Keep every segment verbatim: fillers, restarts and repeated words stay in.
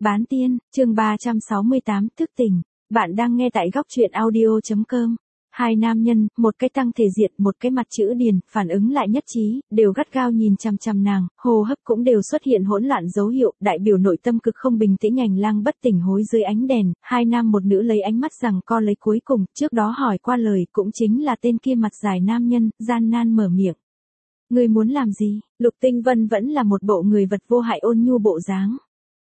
Bán tiên, chương ba trăm sáu mươi tám, thức tỉnh. Bạn đang nghe tại góc truyện audio chấm com. Hai nam nhân, một cái tăng thể diệt, một cái mặt chữ điền, phản ứng lại nhất trí, đều gắt gao nhìn chằm chằm nàng, hô hấp cũng đều xuất hiện hỗn loạn dấu hiệu, đại biểu nội tâm cực không bình tĩnh hành lang bất tỉnh hối dưới ánh đèn, hai nam một nữ lấy ánh mắt rằng co lấy cuối cùng, trước đó hỏi qua lời, cũng chính là tên kia mặt dài nam nhân, gian nan mở miệng. Ngươi muốn làm gì? Lục Tinh Vân vẫn là một bộ người vật vô hại ôn nhu bộ dáng.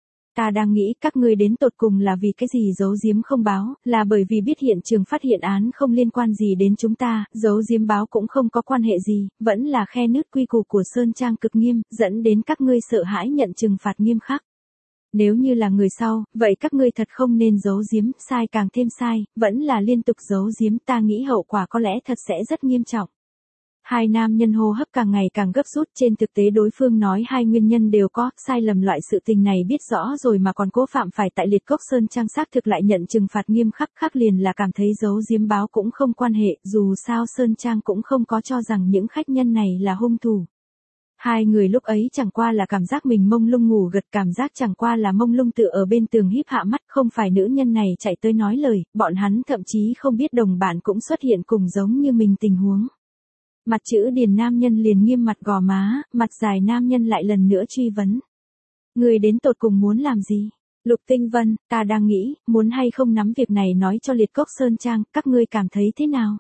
Ta đang nghĩ các ngươi đến tột cùng là vì cái gì giấu giếm không báo, là bởi vì biết hiện trường phát hiện án không liên quan gì đến chúng ta, giấu giếm báo cũng không có quan hệ gì, vẫn là khe nứt quy củ của Sơn Trang cực nghiêm, dẫn đến các ngươi sợ hãi nhận trừng phạt nghiêm khắc. Nếu như là người sau, vậy các ngươi thật không nên giấu giếm, sai càng thêm sai, vẫn là liên tục giấu giếm, ta nghĩ hậu quả có lẽ thật sẽ rất nghiêm trọng. Hai nam nhân hô hấp càng ngày càng gấp rút, trên thực tế đối phương nói hai nguyên nhân đều có, sai lầm loại sự tình này biết rõ rồi mà còn cố phạm phải tại Liệt Cốc Sơn Trang xác thực lại nhận trừng phạt nghiêm khắc, khắc liền là cảm thấy giấu giếm báo cũng không quan hệ, dù sao Sơn Trang cũng không có cho rằng những khách nhân này là hung thủ. Hai người lúc ấy chẳng qua là cảm giác mình mông lung ngủ gật, cảm giác chẳng qua là mông lung tựa ở bên tường híp hạ mắt, không phải nữ nhân này chạy tới nói lời, bọn hắn thậm chí không biết đồng bạn cũng xuất hiện cùng giống như mình tình huống. Mặt chữ điền nam nhân liền nghiêm mặt gò má, mặt dài nam nhân lại lần nữa truy vấn. Người đến tột cùng muốn làm gì? Lục Tinh Vân, ta đang nghĩ, muốn hay không nắm việc này nói cho Liệt Cốc Sơn Trang, các ngươi cảm thấy thế nào?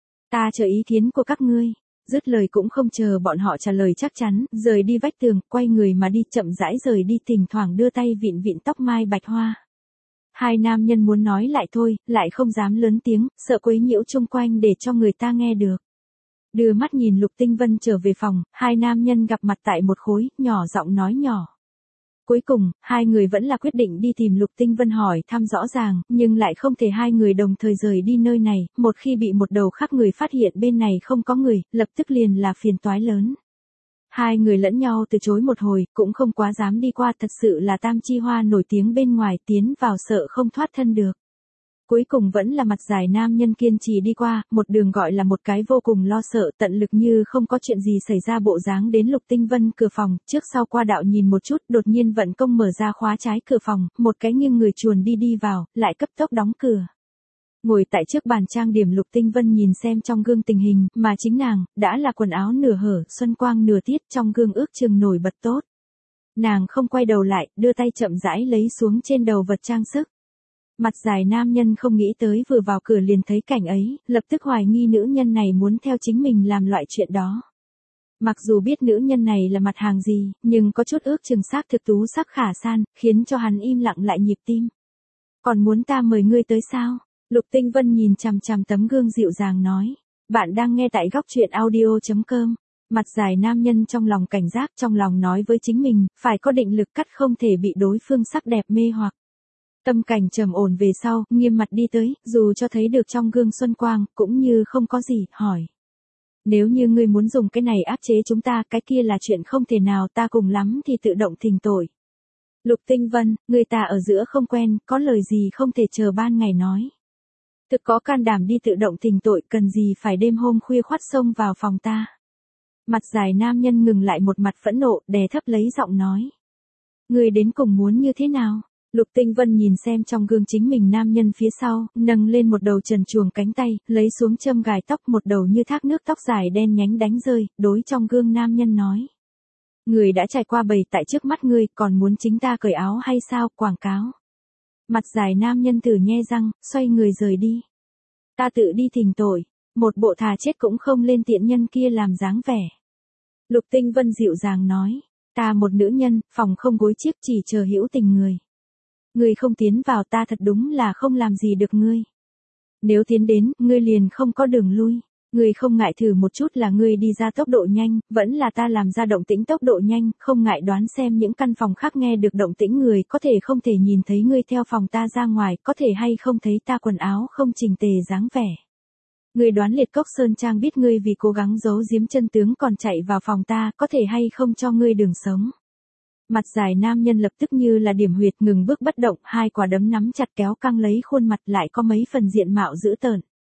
Ta chờ ý kiến của các ngươi. Dứt lời cũng không chờ bọn họ trả lời chắc chắn, rời đi vách tường, quay người mà đi chậm rãi rời đi, thỉnh thoảng đưa tay vịn vịn tóc mai bạch hoa. Hai nam nhân muốn nói lại thôi, lại không dám lớn tiếng, sợ quấy nhiễu chung quanh để cho người ta nghe được. Đưa mắt nhìn Lục Tinh Vân trở về phòng, hai nam nhân gặp mặt tại một khối, nhỏ giọng nói nhỏ. Cuối cùng, hai người vẫn là quyết định đi tìm Lục Tinh Vân hỏi thăm rõ ràng, nhưng lại không thể hai người đồng thời rời đi nơi này, một khi bị một đầu khác người phát hiện bên này không có người, lập tức liền là phiền toái lớn. Hai người lẫn nhau từ chối một hồi, cũng không quá dám đi qua, thật sự là Tam Chi Hoa nổi tiếng bên ngoài, tiến vào sợ không thoát thân được. Cuối cùng vẫn là mặt dài nam nhân kiên trì đi qua, một đường gọi là một cái vô cùng lo sợ, tận lực như không có chuyện gì xảy ra bộ dáng đến Lục Tinh Vân cửa phòng, trước sau qua đạo nhìn một chút, đột nhiên vận công mở ra khóa trái cửa phòng, một cái nghiêng người chuồn đi đi vào, lại cấp tốc đóng cửa. Ngồi tại trước bàn trang điểm Lục Tinh Vân nhìn xem trong gương tình hình, mà chính nàng, đã là quần áo nửa hở, xuân quang nửa tiết, trong gương ước chừng nổi bật tốt. Nàng không quay đầu lại, đưa tay chậm rãi lấy xuống trên đầu vật trang sức. Mặt dài nam nhân không nghĩ tới vừa vào cửa liền thấy cảnh ấy, lập tức hoài nghi nữ nhân này muốn theo chính mình làm loại chuyện đó. Mặc dù biết nữ nhân này là mặt hàng gì, nhưng có chút ước chừng xác thực tú sắc khả san, khiến cho hắn im lặng lại nhịp tim. Còn muốn ta mời ngươi tới sao? Lục Tinh Vân nhìn chằm chằm tấm gương dịu dàng nói. Bạn đang nghe tại góc truyện audio chấm com. Mặt dài nam nhân trong lòng cảnh giác, trong lòng nói với chính mình, phải có định lực cắt không thể bị đối phương sắc đẹp mê hoặc. Tâm cảnh trầm ổn về sau, nghiêm mặt đi tới, dù cho thấy được trong gương xuân quang, cũng như không có gì, hỏi. Nếu như ngươi muốn dùng cái này áp chế chúng ta, cái kia là chuyện không thể nào, ta cùng lắm thì tự động thỉnh tội. Lục Tinh Vân, người ta ở giữa không quen, có lời gì không thể chờ ban ngày nói. Thực có can đảm đi tự động thỉnh tội, cần gì phải đêm hôm khuya khoắt xông vào phòng ta. Mặt dài nam nhân ngừng lại một mặt phẫn nộ, đè thấp lấy giọng nói. Ngươi đến cùng muốn như thế nào? Lục Tinh Vân nhìn xem trong gương chính mình nam nhân phía sau, nâng lên một đầu trần truồng cánh tay, lấy xuống châm gài tóc, một đầu như thác nước tóc dài đen nhánh đánh rơi, đối trong gương nam nhân nói. Người đã trải qua bầy tại trước mắt ngươi, còn muốn chính ta cởi áo hay sao, quảng cáo. Mặt dài nam nhân thử nhe răng, xoay người rời đi. Ta tự đi thỉnh tội, một bộ thà chết cũng không lên tiện nhân kia làm dáng vẻ. Lục Tinh Vân dịu dàng nói, ta một nữ nhân, phòng không gối chiếc chỉ chờ hữu tình người. Ngươi không tiến vào ta thật đúng là không làm gì được ngươi. Nếu tiến đến, ngươi liền không có đường lui. Ngươi không ngại thử một chút là ngươi đi ra tốc độ nhanh, vẫn là ta làm ra động tĩnh tốc độ nhanh, không ngại đoán xem những căn phòng khác nghe được động tĩnh người có thể không thể nhìn thấy ngươi theo phòng ta ra ngoài, có thể hay không thấy ta quần áo không chỉnh tề dáng vẻ. Ngươi đoán Liệt Cốc Sơn Trang biết ngươi vì cố gắng giấu giếm chân tướng còn chạy vào phòng ta, có thể hay không cho ngươi đường sống. Mặt dài nam nhân lập tức như là điểm huyệt ngừng bước bất động, hai quả đấm nắm chặt kéo căng lấy khuôn mặt lại có mấy phần diện mạo dữ tợn.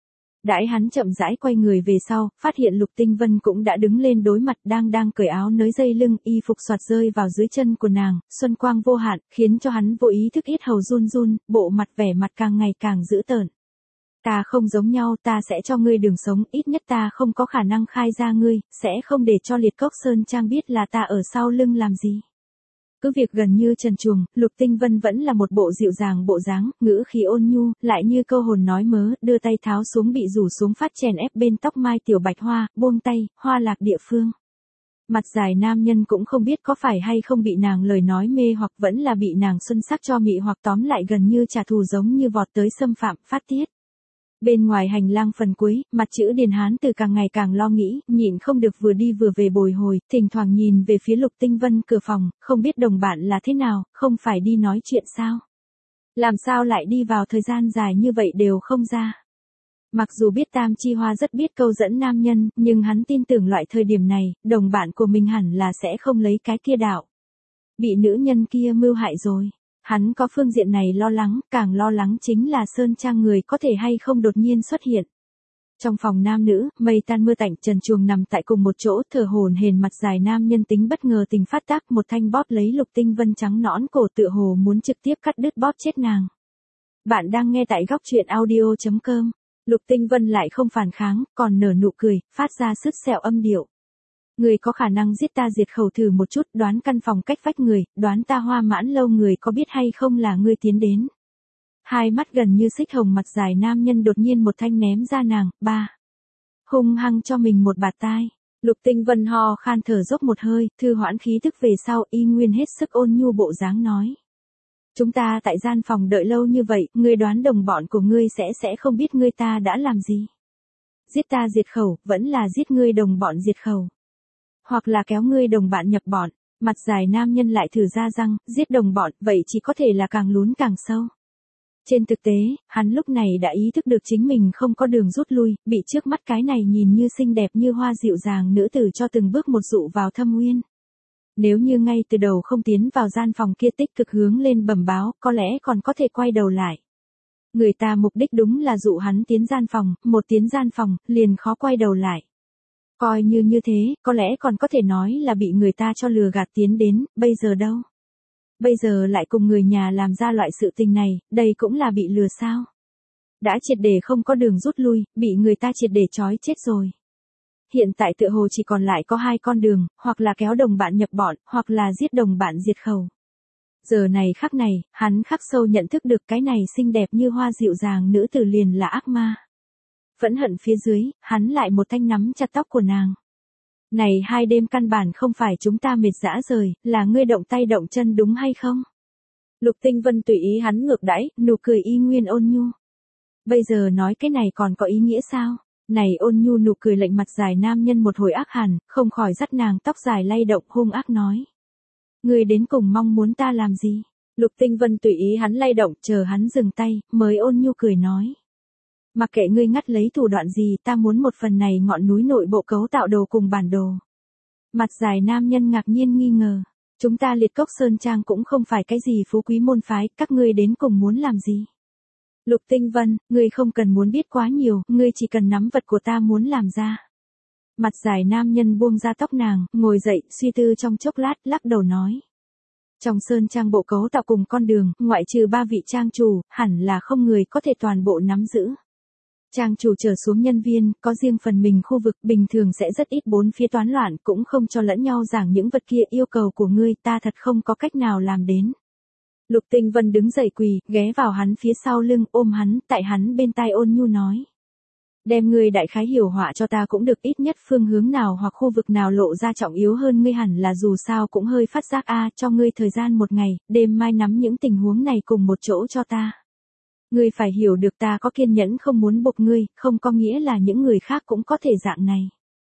Đãi hắn chậm rãi quay người về sau, phát hiện Lục Tinh Vân cũng đã đứng lên đối mặt đang đang cởi áo nới dây lưng, y phục xoạt rơi vào dưới chân của nàng, xuân quang vô hạn, khiến cho hắn vô ý thức yết hầu run run, bộ mặt vẻ mặt càng ngày càng dữ tợn. Ta không giống nhau, ta sẽ cho ngươi đường sống, ít nhất ta không có khả năng khai ra ngươi, sẽ không để cho Liệt Cốc Sơn Trang biết là ta ở sau lưng làm gì. Cứ việc gần như trần truồng, Lục Tinh Vân vẫn là một bộ dịu dàng bộ dáng, ngữ khí ôn nhu, lại như câu hồn nói mớ, đưa tay tháo xuống bị rủ xuống phát chèn ép bên tóc mai tiểu bạch hoa, buông tay, hoa lạc địa phương. Mặt dài nam nhân cũng không biết có phải hay không bị nàng lời nói mê hoặc vẫn là bị nàng xuân sắc cho mị hoặc tóm lại gần như trả thù giống như vọt tới xâm phạm, phát tiết. Bên ngoài hành lang phần cuối, mặt chữ Điền Hán từ càng ngày càng lo nghĩ, nhịn không được vừa đi vừa về bồi hồi, thỉnh thoảng nhìn về phía Lục Tinh Vân cửa phòng, không biết đồng bạn là thế nào, không phải đi nói chuyện sao? Làm sao lại đi vào thời gian dài như vậy đều không ra? Mặc dù biết Tam Chi Hoa rất biết câu dẫn nam nhân, nhưng hắn tin tưởng loại thời điểm này, đồng bạn của mình hẳn là sẽ không lấy cái kia đạo. Bị nữ nhân kia mưu hại rồi. Hắn có phương diện này lo lắng, càng lo lắng chính là Sơn Trang người có thể hay không đột nhiên xuất hiện. Trong phòng nam nữ, mây tan mưa tạnh, trần truồng nằm tại cùng một chỗ, thở hổn hển, mặt dài nam nhân tính bất ngờ tình phát tác, một thanh bóp lấy Lục Tinh Vân trắng nõn cổ, tựa hồ muốn trực tiếp cắt đứt bóp chết nàng. Bạn đang nghe tại góc truyện audio chấm com. Lục Tinh Vân lại không phản kháng, còn nở nụ cười, phát ra sứt sẹo âm điệu. Người có khả năng giết ta diệt khẩu thử một chút, đoán căn phòng cách vách người, đoán ta Hoa Mãn Lâu người có biết hay không là ngươi tiến đến. Hai mắt gần như xích hồng mặt dài nam nhân đột nhiên một thanh ném ra nàng, ba. Hung hăng cho mình một bạt tai. Lục Tinh Vân ho khan thở dốc một hơi, thư hoãn khí tức về sau, y nguyên hết sức ôn nhu bộ dáng nói. Chúng ta tại gian phòng đợi lâu như vậy, ngươi đoán đồng bọn của ngươi sẽ sẽ không biết ngươi ta đã làm gì. Giết ta diệt khẩu, vẫn là giết ngươi đồng bọn diệt khẩu. Hoặc là kéo ngươi đồng bạn nhập bọn, mặt dài nam nhân lại thử ra răng, giết đồng bọn, vậy chỉ có thể là càng lún càng sâu. Trên thực tế, hắn lúc này đã ý thức được chính mình không có đường rút lui, bị trước mắt cái này nhìn như xinh đẹp như hoa dịu dàng nữ tử cho từng bước một dụ vào thâm uyên. Nếu như ngay từ đầu không tiến vào gian phòng kia tích cực hướng lên bẩm báo, có lẽ còn có thể quay đầu lại. Người ta mục đích đúng là dụ hắn tiến gian phòng, một tiến gian phòng, liền khó quay đầu lại. Coi như như thế, có lẽ còn có thể nói là bị người ta cho lừa gạt tiến đến, bây giờ đâu? Bây giờ lại cùng người nhà làm ra loại sự tình này, đây cũng là bị lừa sao? Đã triệt để không có đường rút lui, bị người ta triệt để trói chết rồi. Hiện tại tựa hồ chỉ còn lại có hai con đường, hoặc là kéo đồng bạn nhập bọn, hoặc là giết đồng bạn diệt khẩu. Giờ này khắc này, hắn khắc sâu nhận thức được cái này xinh đẹp như hoa dịu dàng nữ tử liền là ác ma. Phẫn hận phía dưới, hắn lại một thanh nắm chặt tóc của nàng. Này hai đêm căn bản không phải chúng ta mệt dã rời, là ngươi động tay động chân đúng hay không? Lục Tinh Vân tùy ý hắn ngược đãi, nụ cười y nguyên ôn nhu. Bây giờ nói cái này còn có ý nghĩa sao? Này ôn nhu nụ cười lệnh mặt dài nam nhân một hồi ác hẳn, không khỏi dắt nàng tóc dài lay động hung ác nói. Ngươi đến cùng mong muốn ta làm gì? Lục Tinh Vân tùy ý hắn lay động, chờ hắn dừng tay, mới ôn nhu cười nói. Mặc kệ ngươi ngắt lấy thủ đoạn gì, ta muốn một phần này ngọn núi nội bộ cấu tạo đồ cùng bản đồ. Mặt dài nam nhân ngạc nhiên nghi ngờ. Chúng ta Liệt Cốc Sơn Trang cũng không phải cái gì phú quý môn phái, các ngươi đến cùng muốn làm gì? Lục Tinh Vân, ngươi không cần muốn biết quá nhiều, ngươi chỉ cần nắm vật của ta muốn làm ra. Mặt dài nam nhân buông ra tóc nàng, ngồi dậy, suy tư trong chốc lát, lắc đầu nói. Trong Sơn Trang bộ cấu tạo cùng con đường, ngoại trừ ba vị trang chủ, hẳn là không người có thể toàn bộ nắm giữ. Trang chủ trở xuống nhân viên, có riêng phần mình khu vực, bình thường sẽ rất ít bốn phía toán loạn, cũng không cho lẫn nhau giảng những vật kia, yêu cầu của ngươi ta thật không có cách nào làm đến. Lục Tinh Vân đứng dậy quỳ, ghé vào hắn phía sau lưng, ôm hắn, tại hắn bên tai ôn nhu nói. Đem ngươi đại khái hiểu họa cho ta cũng được, ít nhất phương hướng nào hoặc khu vực nào lộ ra trọng yếu hơn ngươi hẳn là dù sao cũng hơi phát giác a, cho ngươi thời gian một ngày, đêm mai nắm những tình huống này cùng một chỗ cho ta. Ngươi phải hiểu được ta có kiên nhẫn không muốn buộc ngươi, không có nghĩa là những người khác cũng có thể dạng này.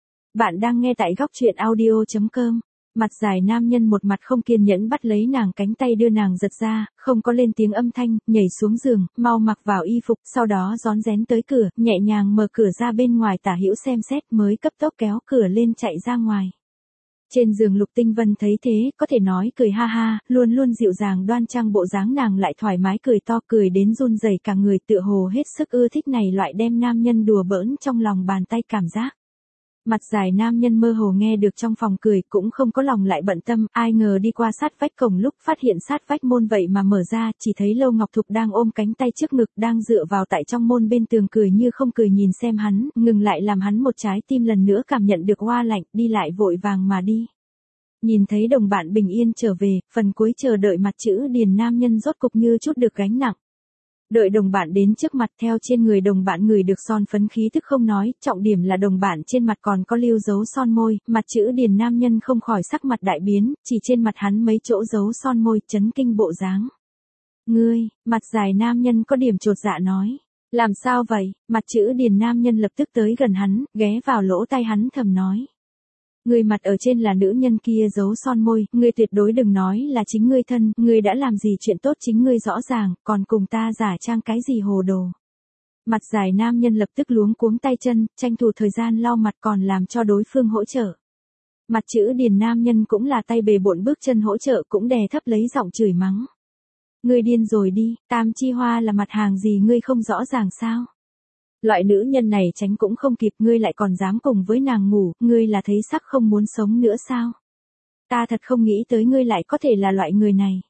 Bạn đang nghe tại góc truyện audio chấm com. Mặt dài nam nhân một mặt không kiên nhẫn bắt lấy nàng cánh tay đưa nàng giật ra, không có lên tiếng âm thanh, nhảy xuống giường, mau mặc vào y phục, sau đó rón rén tới cửa, nhẹ nhàng mở cửa ra bên ngoài tả hữu xem xét mới cấp tốc kéo cửa lên chạy ra ngoài. Trên giường Lục Tinh Vân thấy thế, có thể nói cười ha ha, luôn luôn dịu dàng đoan trang bộ dáng nàng lại thoải mái cười to, cười đến run rẩy cả người, tựa hồ hết sức ưa thích này loại đem nam nhân đùa bỡn trong lòng bàn tay cảm giác. Mặt dài nam nhân mơ hồ nghe được trong phòng cười, cũng không có lòng lại bận tâm, ai ngờ đi qua sát vách cổng lúc phát hiện sát vách môn vậy mà mở ra, chỉ thấy Lâu Ngọc Thục đang ôm cánh tay trước ngực, đang dựa vào tại trong môn bên tường cười như không cười nhìn xem hắn, ngừng lại làm hắn một trái tim lần nữa cảm nhận được oa lạnh, đi lại vội vàng mà đi. Nhìn thấy đồng bạn bình yên trở về, phần cuối chờ đợi mặt chữ điền nam nhân rốt cục như chút được gánh nặng. Đợi đồng bạn đến trước mặt, theo trên người đồng bạn người được son phấn khí thức không nói, trọng điểm là đồng bạn trên mặt còn có lưu dấu son môi, mặt chữ điền nam nhân không khỏi sắc mặt đại biến, chỉ trên mặt hắn mấy chỗ dấu son môi, chấn kinh bộ dáng. Ngươi, mặt dài nam nhân có điểm chột dạ nói. Làm sao vậy? Mặt chữ điền nam nhân lập tức tới gần hắn, ghé vào lỗ tai hắn thầm nói. Người mặt ở trên là nữ nhân kia giấu son môi, ngươi tuyệt đối đừng nói là chính ngươi thân, ngươi đã làm gì chuyện tốt chính ngươi rõ ràng, còn cùng ta giả trang cái gì hồ đồ. Mặt dài nam nhân lập tức luống cuống tay chân, tranh thủ thời gian lau mặt còn làm cho đối phương hỗ trợ. Mặt chữ điền nam nhân cũng là tay bề bộn bước chân hỗ trợ, cũng đè thấp lấy giọng chửi mắng. Ngươi điên rồi đi, Tam Chi Hoa là mặt hàng gì ngươi không rõ ràng sao? Loại nữ nhân này tránh cũng không kịp, ngươi lại còn dám cùng với nàng ngủ, ngươi là thấy sắc không muốn sống nữa sao? Ta thật không nghĩ tới ngươi lại có thể là loại người này.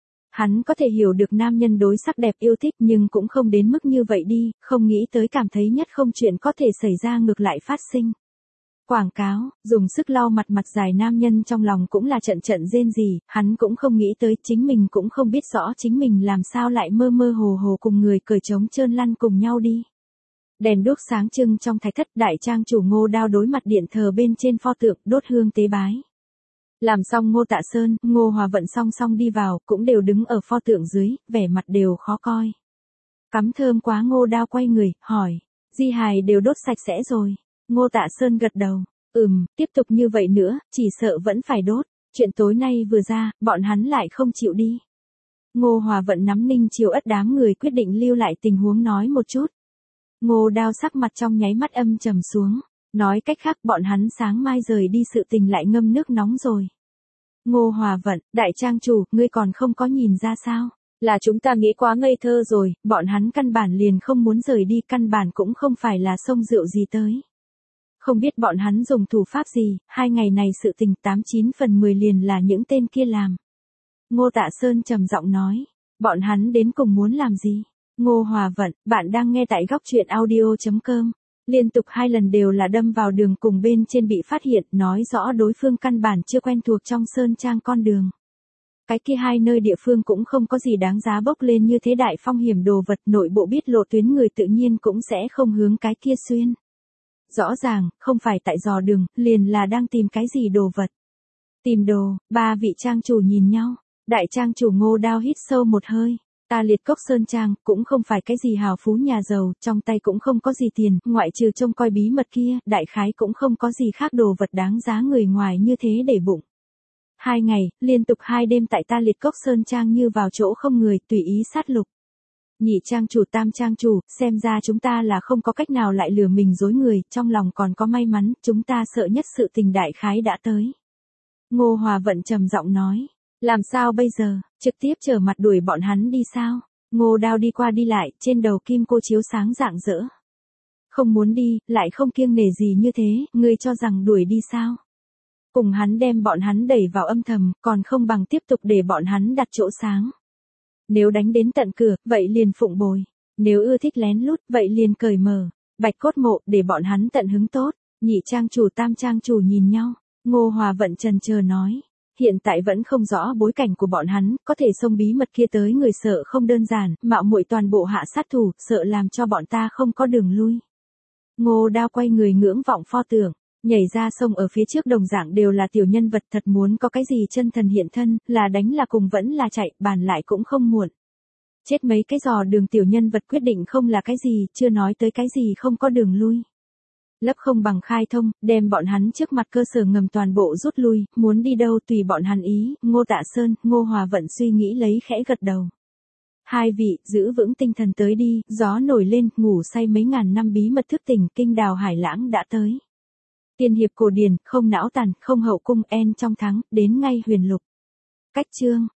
Hắn có thể hiểu được nam nhân đối sắc đẹp yêu thích nhưng cũng không đến mức như vậy đi, không nghĩ tới cảm thấy nhất không chuyện có thể xảy ra ngược lại phát sinh. Quảng cáo, dùng sức lau mặt mặt dài nam nhân trong lòng cũng là trận trận rên rỉ, hắn cũng không nghĩ tới chính mình cũng không biết rõ chính mình làm sao lại mơ mơ hồ hồ cùng người cởi trống trơn lăn cùng nhau đi. Đèn đuốc sáng trưng trong thạch thất, đại trang chủ Ngô Đao đối mặt điện thờ bên trên pho tượng, đốt hương tế bái. Làm xong Ngô Tạ Sơn, Ngô Hòa Vận song song đi vào, cũng đều đứng ở pho tượng dưới, vẻ mặt đều khó coi. Cắm thơm quá. Ngô Đao quay người, hỏi, di hài đều đốt sạch sẽ rồi. Ngô Tạ Sơn gật đầu, ừm, tiếp tục như vậy nữa, chỉ sợ vẫn phải đốt, chuyện tối nay vừa ra, bọn hắn lại không chịu đi. Ngô Hòa Vận nắm Ninh Chiêu Ất đám người quyết định lưu lại tình huống nói một chút. Ngô Đao sắc mặt trong nháy mắt âm trầm xuống, nói cách khác bọn hắn sáng mai rời đi sự tình lại ngâm nước nóng rồi. Ngô Hòa Vận, đại trang chủ, ngươi còn không có nhìn ra sao? Là chúng ta nghĩ quá ngây thơ rồi, bọn hắn căn bản liền không muốn rời đi, căn bản cũng không phải là xông rượu gì tới. Không biết bọn hắn dùng thủ pháp gì, hai ngày này sự tình tám chín phần mười liền là những tên kia làm. Ngô Tạ Sơn trầm giọng nói, bọn hắn đến cùng muốn làm gì? Ngô Hòa Vận, bạn đang nghe tại góc truyện audio chấm com. Liên tục hai lần đều là đâm vào đường cùng bên trên bị phát hiện, nói rõ đối phương căn bản chưa quen thuộc trong sơn trang con đường. Cái kia hai nơi địa phương cũng không có gì đáng giá bốc lên như thế đại phong hiểm đồ vật, nội bộ biết lộ tuyến người tự nhiên cũng sẽ không hướng cái kia xuyên. Rõ ràng, không phải tại dò đường, liền là đang tìm cái gì đồ vật. Tìm đồ, ba vị trang chủ nhìn nhau, đại trang chủ Ngô Đao hít sâu một hơi. Ta Liệt Cốc Sơn Trang, cũng không phải cái gì hào phú nhà giàu, trong tay cũng không có gì tiền, ngoại trừ trông coi bí mật kia, đại khái cũng không có gì khác đồ vật đáng giá người ngoài như thế để bụng. Hai ngày, liên tục hai đêm tại ta Liệt Cốc Sơn Trang như vào chỗ không người, tùy ý sát lục. Nhị trang chủ tam trang chủ, xem ra chúng ta là không có cách nào lại lừa mình dối người, trong lòng còn có may mắn, chúng ta sợ nhất sự tình đại khái đã tới. Ngô Hòa Vận trầm giọng nói. Làm sao bây giờ, trực tiếp trở mặt đuổi bọn hắn đi sao? Ngô Đao đi qua đi lại, trên đầu kim cô chiếu sáng rạng rỡ. Không muốn đi, lại không kiêng nể gì như thế, ngươi cho rằng đuổi đi sao? Cùng hắn đem bọn hắn đẩy vào âm thầm, còn không bằng tiếp tục để bọn hắn đặt chỗ sáng. Nếu đánh đến tận cửa, vậy liền phụng bồi. Nếu ưa thích lén lút, vậy liền cởi mở. Bạch cốt mộ, để bọn hắn tận hứng tốt. Nhị trang chủ tam trang chủ nhìn nhau. Ngô Hòa Vận trần chờ nói. Hiện tại vẫn không rõ bối cảnh của bọn hắn, có thể xông bí mật kia tới người sợ không đơn giản, mạo muội toàn bộ hạ sát thủ, sợ làm cho bọn ta không có đường lui. Ngô Đao quay người ngưỡng vọng pho tượng, nhảy ra sông ở phía trước đồng dạng đều là tiểu nhân vật, thật muốn có cái gì chân thần hiện thân, là đánh là cùng vẫn là chạy, bàn lại cũng không muộn. Chết mấy cái dò đường tiểu nhân vật quyết định không là cái gì, chưa nói tới cái gì không có đường lui. Lấp không bằng khai thông, đem bọn hắn trước mặt cơ sở ngầm toàn bộ rút lui, muốn đi đâu tùy bọn hắn ý. Ngô Tạ Sơn, Ngô Hòa Vận suy nghĩ lấy khẽ gật đầu. Hai vị, giữ vững tinh thần tới đi, gió nổi lên, ngủ say mấy ngàn năm bí mật thức tỉnh, kinh đào hải lãng đã tới. Tiên hiệp cổ điển, không não tàn, không hậu cung, en trong thắng, đến ngay huyền lục. Cách chương.